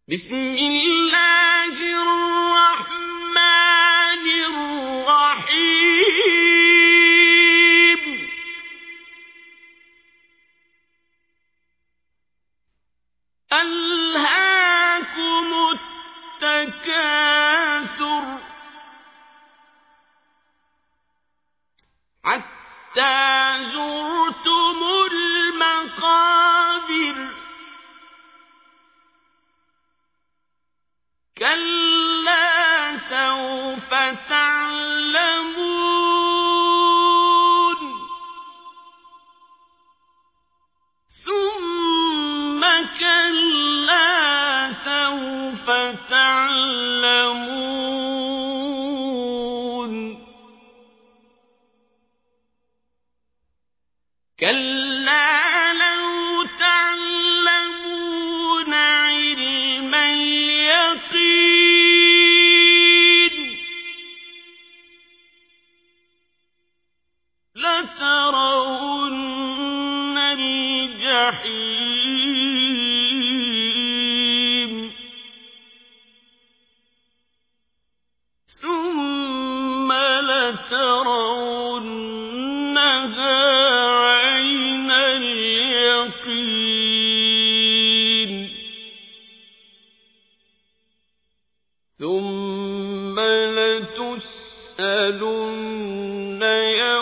بسم الله الرحمن الرحيم ألهاكم التكاثر حتى زرتم المقابر كلا سوف تعلمون ثم كلا سوف تعلمون كلا لو تعلمون علم اليقين لترون الجحيم ثم لترونها عين اليقين ثم لتسألن